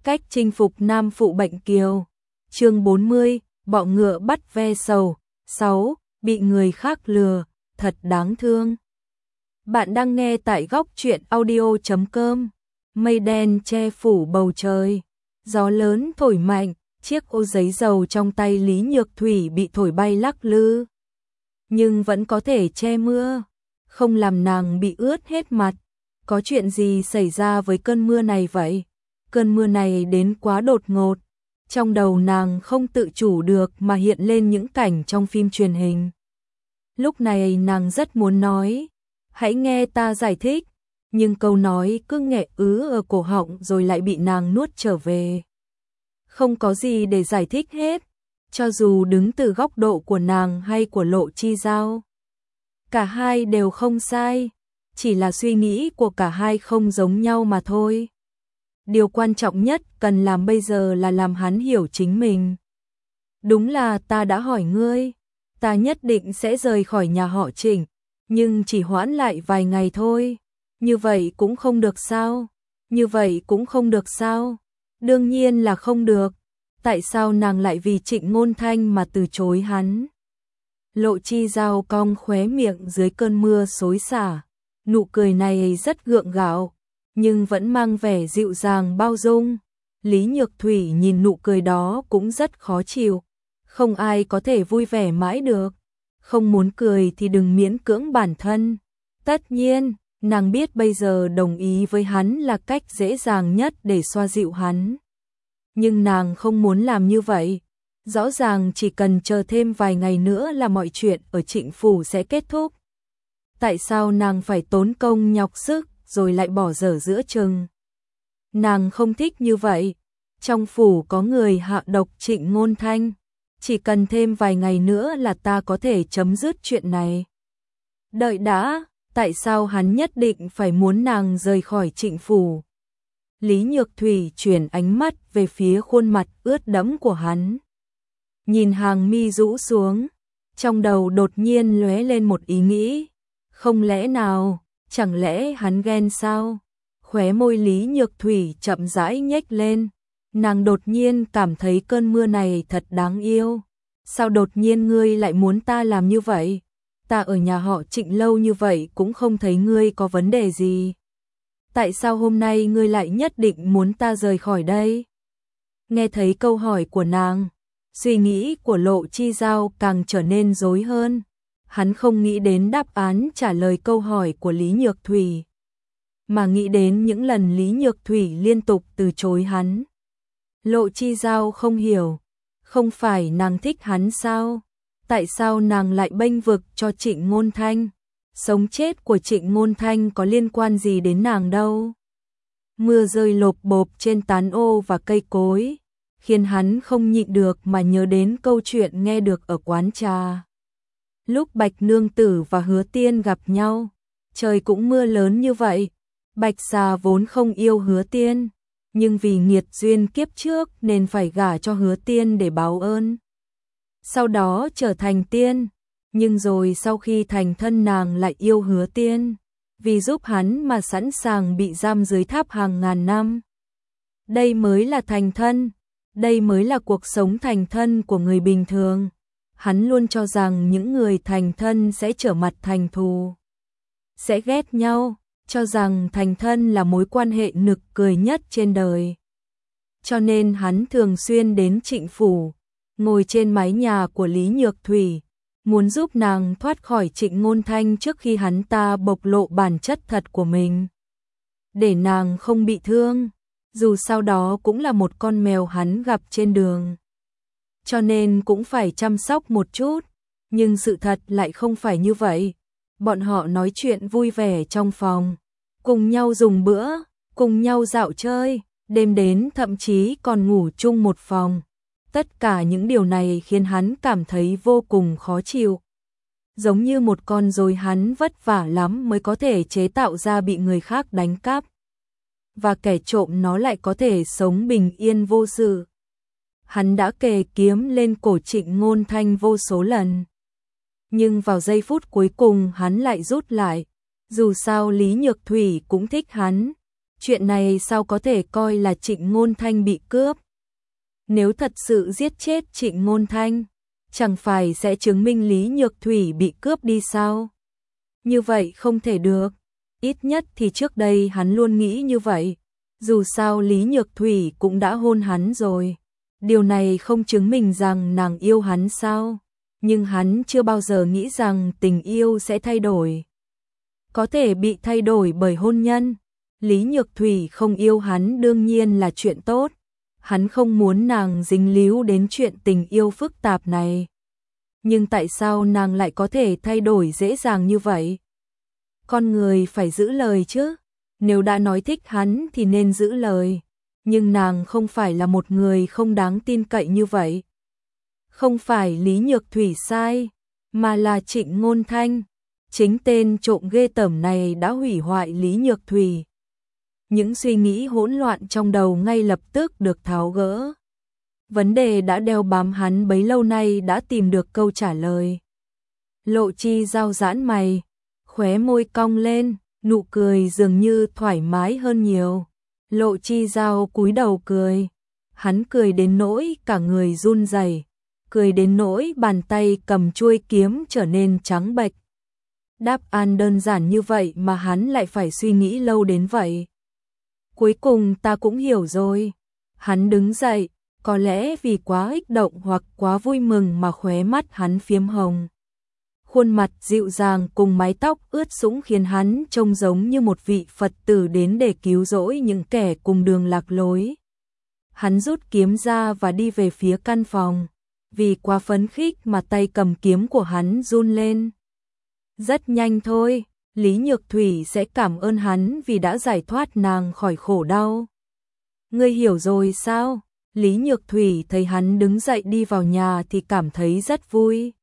cách chinh phục nam phụ bệnh kiều. Chương 40, bọ ngựa bắt ve sầu. 6. Bị người khác lừa, thật đáng thương. Bạn đang nghe tại góc truyện audio.com. Mây đen che phủ bầu trời, gió lớn thổi mạnh, chiếc ô giấy dầu trong tay Lý Nhược Thủy bị thổi bay lắc lư. Nhưng vẫn có thể che mưa, không làm nàng bị ướt hết mặt. Có chuyện gì xảy ra với cơn mưa này vậy? Cơn mưa này đến quá đột ngột. Trong đầu nàng không tự chủ được mà hiện lên những cảnh trong phim truyền hình. Lúc này nàng rất muốn nói, hãy nghe ta giải thích, nhưng câu nói cứ nghẹ ứ ở cổ họng rồi lại bị nàng nuốt trở về. Không có gì để giải thích hết, cho dù đứng từ góc độ của nàng hay của Lộ Chi Giao. Cả hai đều không sai, chỉ là suy nghĩ của cả hai không giống nhau mà thôi. Điều quan trọng nhất cần làm bây giờ là làm hắn hiểu chính mình. Đúng là ta đã hỏi ngươi, ta nhất định sẽ rời khỏi nhà họ Trịnh, nhưng chỉ hoãn lại vài ngày thôi. Như vậy cũng không được sao? Như vậy cũng không được sao? Đương nhiên là không được. Tại sao nàng lại vì Trịnh Ngôn Thanh mà từ chối hắn? Lộ Chi Giao cong khóe miệng dưới cơn mưa xối xả. Nụ cười này rất gượng gạo, nhưng vẫn mang vẻ dịu dàng bao dung. Lý Nhược Thủy nhìn nụ cười đó cũng rất khó chịu. Không ai có thể vui vẻ mãi được. Không muốn cười thì đừng miễn cưỡng bản thân. Tất nhiên, nàng biết bây giờ đồng ý với hắn là cách dễ dàng nhất để xoa dịu hắn. Nhưng nàng không muốn làm như vậy. Rõ ràng chỉ cần chờ thêm vài ngày nữa là mọi chuyện ở Trịnh phủ sẽ kết thúc. Tại sao nàng phải tốn công nhọc sức rồi lại bỏ dở giữa chừng? Nàng không thích như vậy. Trong phủ có người hạ độc Trịnh Ngôn Thanh. Chỉ cần thêm vài ngày nữa là ta có thể chấm dứt chuyện này. Đợi đã, tại sao hắn nhất định phải muốn nàng rời khỏi Trịnh phủ? Lý Nhược Thủy chuyển ánh mắt về phía khuôn mặt ướt đẫm của hắn. Nhìn hàng mi rũ xuống, trong đầu đột nhiên lóe lên một ý nghĩ. Không lẽ nào, chẳng lẽ hắn ghen sao? Khóe môi Lý Nhược Thủy chậm rãi nhếch lên. Nàng đột nhiên cảm thấy cơn mưa này thật đáng yêu. Sao đột nhiên ngươi lại muốn ta làm như vậy? Ta ở nhà họ Trịnh lâu như vậy cũng không thấy ngươi có vấn đề gì. Tại sao hôm nay ngươi lại nhất định muốn ta rời khỏi đây? Nghe thấy câu hỏi của nàng, suy nghĩ của Lộ Chi Giao càng trở nên rối hơn. Hắn không nghĩ đến đáp án trả lời câu hỏi của Lý Nhược Thủy, mà nghĩ đến những lần Lý Nhược Thủy liên tục từ chối hắn. Lộ Chi Giao không hiểu, không phải nàng thích hắn sao? Tại sao nàng lại bênh vực cho Trịnh Ngôn Thanh? Sống chết của Trịnh Ngôn Thanh có liên quan gì đến nàng đâu? Mưa rơi lộp bộp trên tán ô và cây cối, khiến hắn không nhịn được mà nhớ đến câu chuyện nghe được ở quán trà. Lúc Bạch Nương Tử và Hứa Tiên gặp nhau, trời cũng mưa lớn như vậy. Bạch Xà vốn không yêu Hứa Tiên, nhưng vì nghiệt duyên kiếp trước nên phải gả cho Hứa Tiên để báo ơn. Sau đó trở thành tiên, nhưng rồi sau khi thành thân nàng lại yêu Hứa Tiên, vì giúp hắn mà sẵn sàng bị giam dưới tháp hàng ngàn năm. Đây mới là thành thân, đây mới là cuộc sống thành thân của người bình thường. Hắn luôn cho rằng những người thành thân sẽ trở mặt thành thù, sẽ ghét nhau, cho rằng thành thân là mối quan hệ nực cười nhất trên đời. Cho nên hắn thường xuyên đến Trịnh phủ, ngồi trên mái nhà của Lý Nhược Thủy, muốn giúp nàng thoát khỏi Trịnh Ngôn Thanh trước khi hắn ta bộc lộ bản chất thật của mình. Để nàng không bị thương, dù sau đó cũng là một con mèo hắn gặp trên đường. Cho nên cũng phải chăm sóc một chút, nhưng sự thật lại không phải như vậy. Bọn họ nói chuyện vui vẻ trong phòng, cùng nhau dùng bữa, cùng nhau dạo chơi, đêm đến thậm chí còn ngủ chung một phòng. Tất cả những điều này khiến hắn cảm thấy vô cùng khó chịu. Giống như một con rối hắn vất vả lắm mới có thể chế tạo ra bị người khác đánh cắp. Và kẻ trộm nó lại có thể sống bình yên vô sự. Hắn đã kề kiếm lên cổ Trịnh Ngôn Thanh vô số lần. Nhưng vào giây phút cuối cùng hắn lại rút lại. Dù sao Lý Nhược Thủy cũng thích hắn, Chuyện này sao có thể coi là Trịnh Ngôn Thanh bị cướp? Nếu thật sự giết chết Trịnh Ngôn Thanh, chẳng phải sẽ chứng minh Lý Nhược Thủy bị cướp đi sao? Như vậy không thể được. Ít nhất thì trước đây hắn luôn nghĩ như vậy. Dù sao Lý Nhược Thủy cũng đã hôn hắn rồi. Điều này không chứng minh rằng nàng yêu hắn sao? Nhưng hắn chưa bao giờ nghĩ rằng tình yêu sẽ thay đổi. Có thể bị thay đổi bởi hôn nhân. Lý Nhược Thủy không yêu hắn đương nhiên là chuyện tốt. Hắn không muốn nàng dính líu đến chuyện tình yêu phức tạp này. Nhưng tại sao nàng lại có thể thay đổi dễ dàng như vậy? Con người phải giữ lời chứ. Nếu đã nói thích hắn thì nên giữ lời. Nhưng nàng không phải là một người không đáng tin cậy như vậy. Không phải Lý Nhược Thủy sai, mà là Trịnh Ngôn Thanh. Chính tên trộm ghê tởm này đã hủy hoại Lý Nhược Thủy. Những suy nghĩ hỗn loạn trong đầu ngay lập tức được tháo gỡ. Vấn đề đã đeo bám hắn bấy lâu nay đã tìm được câu trả lời. Lộ Chi Giao giãn mày, khóe môi cong lên, nụ cười dường như thoải mái hơn nhiều. Lộ Chi Giao cúi đầu cười. Hắn cười đến nỗi cả người run rẩy, cười đến nỗi bàn tay cầm chuôi kiếm trở nên trắng bệch. Đáp án đơn giản như vậy mà hắn lại phải suy nghĩ lâu đến vậy. Cuối cùng ta cũng hiểu rồi. Hắn đứng dậy, có lẽ vì quá kích động hoặc quá vui mừng mà khóe mắt hắn phiếm hồng. Khuôn mặt dịu dàng cùng mái tóc ướt sũng khiến hắn trông giống như một vị Phật tử đến để cứu rỗi những kẻ cùng đường lạc lối. Hắn rút kiếm ra và đi về phía căn phòng. Vì quá phấn khích mà tay cầm kiếm của hắn run lên. Rất nhanh thôi, Lý Nhược Thủy sẽ cảm ơn hắn vì đã giải thoát nàng khỏi khổ đau. Ngươi hiểu rồi sao? Lý Nhược Thủy thấy hắn đứng dậy đi vào nhà thì cảm thấy rất vui.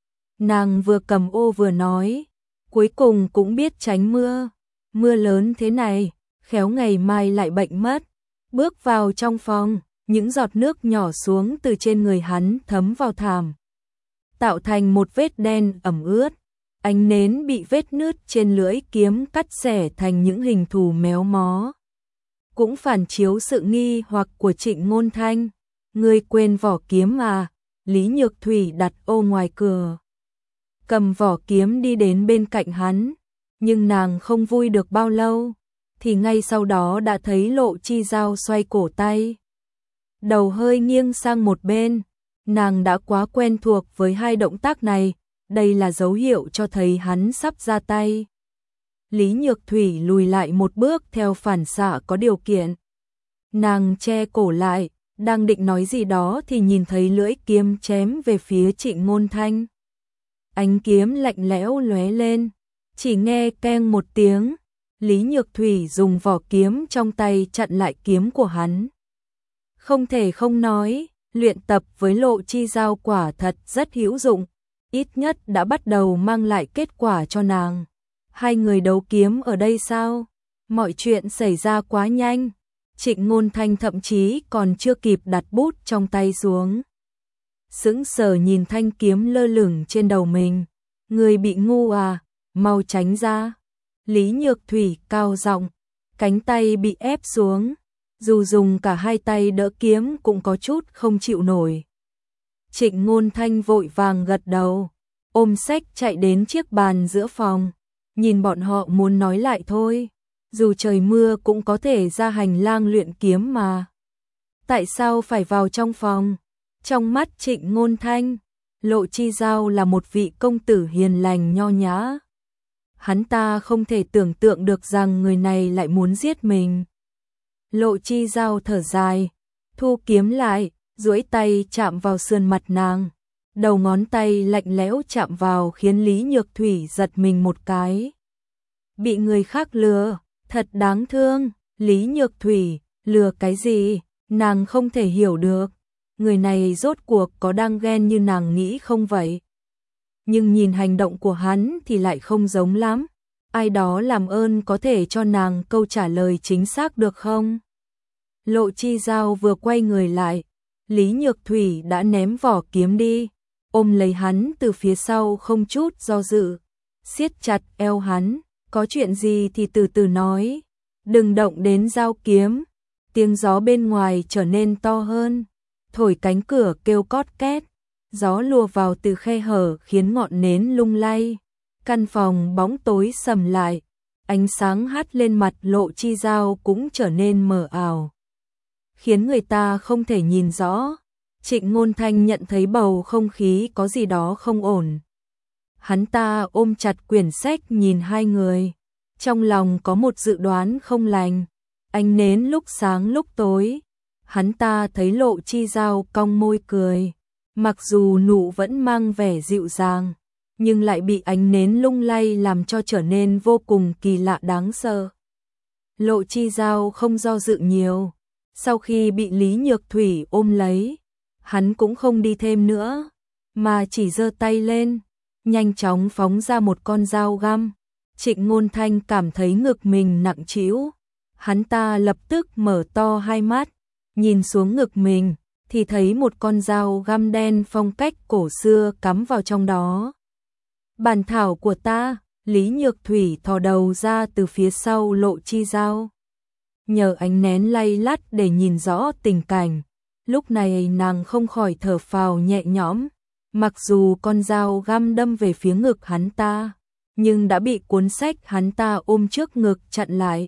Nàng vừa cầm ô vừa nói, cuối cùng cũng biết tránh mưa. Mưa lớn thế này, khéo ngày mai lại bệnh mất. Bước vào trong phòng, những giọt nước nhỏ xuống từ trên người hắn thấm vào thảm, tạo thành một vết đen ẩm ướt. Ánh nến bị vết nứt trên lưỡi kiếm cắt xẻ thành những hình thù méo mó. Cũng phản chiếu sự nghi hoặc của Trịnh Ngôn Thanh. Ngươi quên vỏ kiếm à? Lý Nhược Thủy đặt ô ngoài cửa, cầm vỏ kiếm đi đến bên cạnh hắn. Nhưng nàng không vui được bao lâu, thì ngay sau đó đã thấy Lộ Chi Giao xoay cổ tay. Đầu hơi nghiêng sang một bên. Nàng đã quá quen thuộc với hai động tác này. Đây là dấu hiệu cho thấy hắn sắp ra tay. Lý Nhược Thủy lùi lại một bước theo phản xạ có điều kiện. Nàng che cổ lại, đang định nói gì đó thì nhìn thấy lưỡi kiếm chém về phía Trịnh Ngôn Thanh. Ánh kiếm lạnh lẽo lóe lên, chỉ nghe keng một tiếng, Lý Nhược Thủy dùng vỏ kiếm trong tay chặn lại kiếm của hắn. Không thể không nói, luyện tập với Lộ Chi Giao quả thật rất hữu dụng. Ít nhất đã bắt đầu mang lại kết quả cho nàng. Hai người đấu kiếm ở đây sao? Mọi chuyện xảy ra quá nhanh. Trịnh Ngôn Thanh thậm chí còn chưa kịp đặt bút trong tay xuống. Sững sờ nhìn thanh kiếm lơ lửng trên đầu mình. Người bị ngu à? Mau tránh ra. Lý Nhược Thủy cao giọng, cánh tay bị ép xuống. Dù dùng cả hai tay đỡ kiếm cũng có chút không chịu nổi. Trịnh Ngôn Thanh vội vàng gật đầu, ôm sách chạy đến chiếc bàn giữa phòng, nhìn bọn họ muốn nói lại thôi, dù trời mưa cũng có thể ra hành lang luyện kiếm mà. Tại sao phải vào trong phòng? Trong mắt Trịnh Ngôn Thanh, Lộ Chi Giao là một vị công tử hiền lành nho nhã. Hắn ta không thể tưởng tượng được rằng người này lại muốn giết mình. Lộ Chi Giao thở dài, thu kiếm lại, duỗi tay chạm vào sườn mặt nàng. Đầu ngón tay lạnh lẽo chạm vào khiến Lý Nhược Thủy giật mình một cái. Bị người khác lừa, thật đáng thương. Lý Nhược Thủy, lừa cái gì? Nàng không thể hiểu được. Người này rốt cuộc có đang ghen như nàng nghĩ không vậy? Nhưng nhìn hành động của hắn thì lại không giống lắm. Ai đó làm ơn có thể cho nàng câu trả lời chính xác được không? Lộ Chi Giao vừa quay người lại, Lý Nhược Thủy đã ném vỏ kiếm đi, ôm lấy hắn từ phía sau không chút do dự, siết chặt eo hắn, có chuyện gì thì từ từ nói. đừng động đến dao kiếm. Tiếng gió bên ngoài trở nên to hơn, thổi cánh cửa kêu cót két, gió lùa vào từ khe hở khiến ngọn nến lung lay. Căn phòng bóng tối sầm lại, ánh sáng hắt lên mặt Lộ Chi Dao cũng trở nên mờ ảo, khiến người ta không thể nhìn rõ. Trịnh Ngôn Thanh nhận thấy bầu không khí có gì đó không ổn. Hắn ta ôm chặt quyển sách nhìn hai người, trong lòng có một dự đoán không lành. Ánh nến lúc sáng lúc tối, hắn ta thấy Lộ Chi Dao cong môi cười, mặc dù nụ vẫn mang vẻ dịu dàng, nhưng lại bị ánh nến lung lay làm cho trở nên vô cùng kỳ lạ đáng sợ. Lộ Chi Dao không do dự nhiều, sau khi bị Lý Nhược Thủy ôm lấy, hắn cũng không đi thêm nữa, mà chỉ giơ tay lên, nhanh chóng phóng ra một con dao găm. Trịnh Ngôn Thanh cảm thấy ngực mình nặng trĩu, hắn ta lập tức mở to hai mắt, nhìn xuống ngực mình, thì thấy một con dao găm đen phong cách cổ xưa cắm vào trong đó. Bản thảo của ta. Lý Nhược Thủy thò đầu ra từ phía sau Lộ Chi Dao, nhờ ánh nén lay lắt để nhìn rõ tình cảnh. Lúc này nàng không khỏi thở phào nhẹ nhõm, mặc dù con dao găm đâm về phía ngực hắn ta, nhưng đã bị cuốn sách hắn ta ôm trước ngực chặn lại.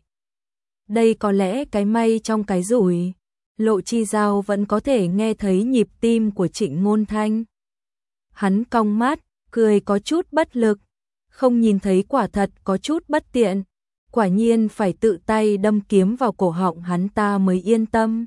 Đây có lẽ cái may trong cái rủi. Lộ Chi Dao vẫn có thể nghe thấy nhịp tim của Trịnh Ngôn Thanh. Hắn cong mắt, cười có chút bất lực, không nhìn thấy quả thật có chút bất tiện. Quả nhiên phải tự tay đâm kiếm vào cổ họng hắn ta mới yên tâm.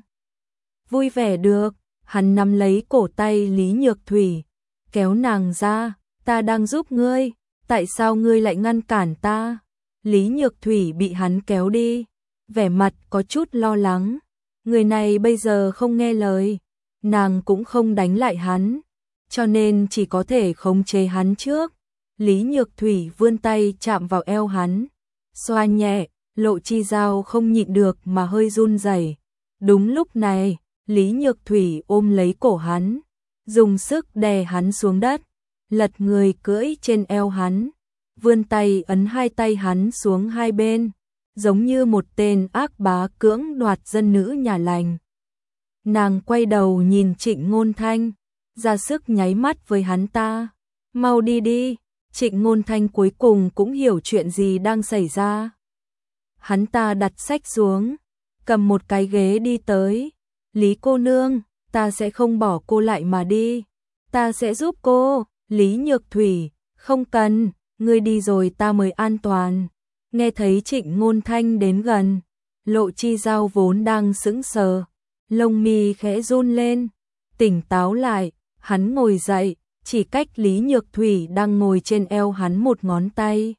Vui vẻ được, hắn nắm lấy cổ tay Lý Nhược Thủy, kéo nàng ra, ta đang giúp ngươi, tại sao ngươi lại ngăn cản ta? Lý Nhược Thủy bị hắn kéo đi, vẻ mặt có chút lo lắng. Người này bây giờ không nghe lời, nàng cũng không đánh lại hắn, cho nên chỉ có thể khống chế hắn trước. Lý Nhược Thủy vươn tay chạm vào eo hắn, xoa nhẹ. Lộ Chi Dao không nhịn được mà hơi run rẩy. Đúng lúc này, Lý Nhược Thủy ôm lấy cổ hắn, dùng sức đè hắn xuống đất, lật người cưỡi trên eo hắn, vươn tay ấn hai tay hắn xuống hai bên, giống như một tên ác bá cưỡng đoạt dân nữ nhà lành. Nàng quay đầu nhìn Trịnh Ngôn Thanh, ra sức nháy mắt với hắn ta. Mau đi đi. Trịnh Ngôn Thanh cuối cùng cũng hiểu chuyện gì đang xảy ra. Hắn ta đặt sách xuống, cầm một cái ghế đi tới. Lý cô nương, ta sẽ không bỏ cô lại mà đi. Ta sẽ giúp cô. Lý Nhược Thủy, không cần, ngươi đi rồi ta mới an toàn. Nghe thấy Trịnh Ngôn Thanh đến gần, Lộ Chi Dao vốn đang sững sờ, lông mi khẽ run lên, tỉnh táo lại, hắn ngồi dậy, chỉ cách Lý Nhược Thủy đang ngồi trên eo hắn một ngón tay.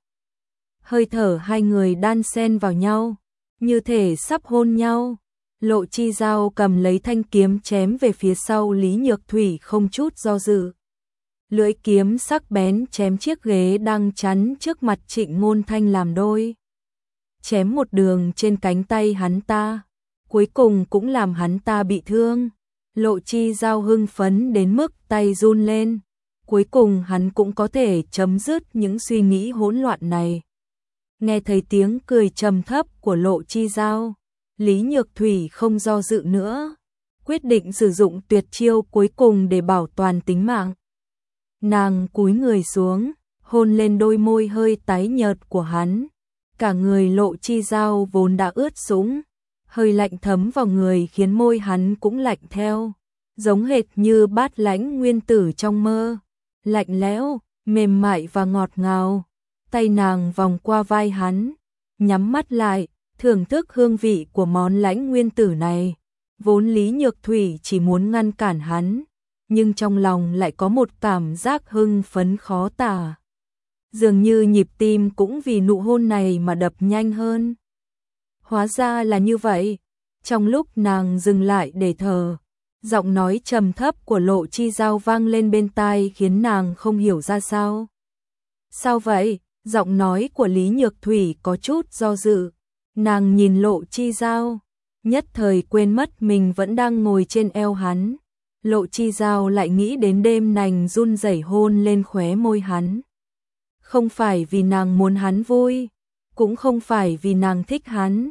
Hơi thở hai người đan xen vào nhau, như thể sắp hôn nhau. Lộ Chi Dao cầm lấy thanh kiếm chém về phía sau Lý Nhược Thủy không chút do dự. Lưỡi kiếm sắc bén chém chiếc ghế đang chắn trước mặt Trịnh Ngôn Thanh làm đôi. Chém một đường trên cánh tay hắn ta, cuối cùng cũng làm hắn ta bị thương. Lộ Chi Dao hưng phấn đến mức tay run lên. Cuối cùng hắn cũng có thể chấm dứt những suy nghĩ hỗn loạn này. Nghe thấy tiếng cười trầm thấp của Lộ Chi Dao, Lý Nhược Thủy không do dự nữa, quyết định sử dụng tuyệt chiêu cuối cùng để bảo toàn tính mạng. Nàng cúi người xuống, hôn lên đôi môi hơi tái nhợt của hắn. Cả người Lộ Chi Dao vốn đã ướt sũng, hơi lạnh thấm vào người khiến môi hắn cũng lạnh theo, giống hệt như Bát Lãnh nguyên tử trong mơ, lạnh lẽo, mềm mại và ngọt ngào. Tay nàng vòng qua vai hắn, nhắm mắt lại, thưởng thức hương vị của món Lãnh nguyên tử này. Vốn Lý Nhược Thủy chỉ muốn ngăn cản hắn, nhưng trong lòng lại có một cảm giác hưng phấn khó tả. Dường như nhịp tim cũng vì nụ hôn này mà đập nhanh hơn. Hóa ra là như vậy. Trong lúc nàng dừng lại để thở, giọng nói trầm thấp của Lộ Chi Dao vang lên bên tai khiến nàng không hiểu ra sao. Sao vậy? Giọng nói của Lý Nhược Thủy có chút do dự. Nàng nhìn Lộ Chi Dao, nhất thời quên mất mình vẫn đang ngồi trên eo hắn. Lộ Chi Dao lại nghĩ đến đêm nành run rẩy hôn lên khóe môi hắn. Không phải vì nàng muốn hắn vui, cũng không phải vì nàng thích hắn,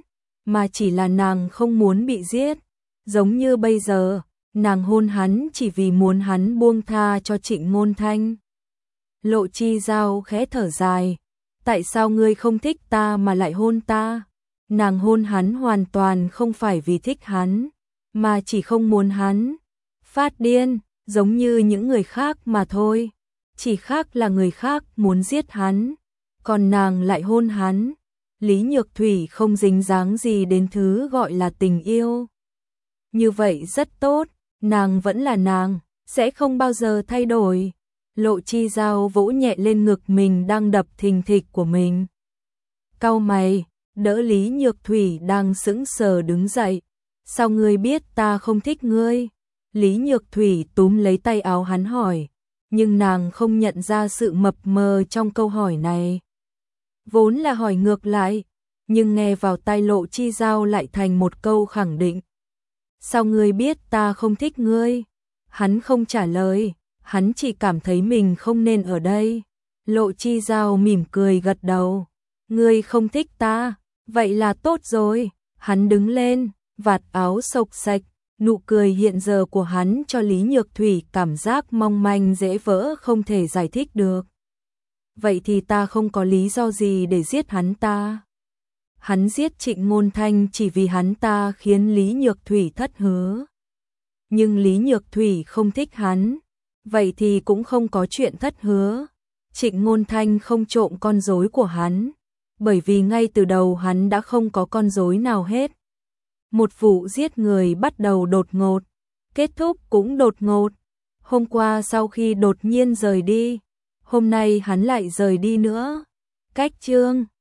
mà chỉ là nàng không muốn bị giết. Giống như bây giờ, nàng hôn hắn chỉ vì muốn hắn buông tha cho Trịnh Ngôn Thanh. Lộ Chi Dao khẽ thở dài, tại sao ngươi không thích ta mà lại hôn ta? Nàng hôn hắn hoàn toàn không phải vì thích hắn, mà chỉ không muốn hắn phát điên, giống như những người khác mà thôi. Chỉ khác là người khác muốn giết hắn, còn nàng lại hôn hắn. Lý Nhược Thủy không dính dáng gì đến thứ gọi là tình yêu. Như vậy rất tốt, nàng vẫn là nàng, sẽ không bao giờ thay đổi. Lộ Chi Dao vỗ nhẹ lên ngực mình đang đập thình thịch của mình. Cau mày, đỡ Lý Nhược Thủy đang sững sờ đứng dậy. Sao ngươi biết ta không thích ngươi? Lý Nhược Thủy túm lấy tay áo hắn hỏi, nhưng nàng không nhận ra sự mập mờ trong câu hỏi này. Vốn là hỏi ngược lại, nhưng nghe vào tai Lộ Chi Dao lại thành một câu khẳng định. Sao ngươi biết ta không thích ngươi? Hắn không trả lời, hắn chỉ cảm thấy mình không nên ở đây. Lộ Chi Dao mỉm cười gật đầu. Ngươi không thích ta, vậy là tốt rồi. Hắn đứng lên, vạt áo xộc xạch, nụ cười hiện giờ của hắn cho Lý Nhược Thủy cảm giác mong manh dễ vỡ không thể giải thích được. Vậy thì ta không có lý do gì để giết hắn ta. Hắn giết Trịnh Ngôn Thanh chỉ vì hắn ta khiến Lý Nhược Thủy thất hứa. Nhưng Lý Nhược Thủy không thích hắn, vậy thì cũng không có chuyện thất hứa. Trịnh Ngôn Thanh không trộm con rối của hắn, bởi vì ngay từ đầu hắn đã không có con rối nào hết. Một vụ giết người bắt đầu đột ngột, kết thúc cũng đột ngột. Hôm qua sau khi đột nhiên rời đi, hôm nay hắn lại rời đi nữa. Cách chương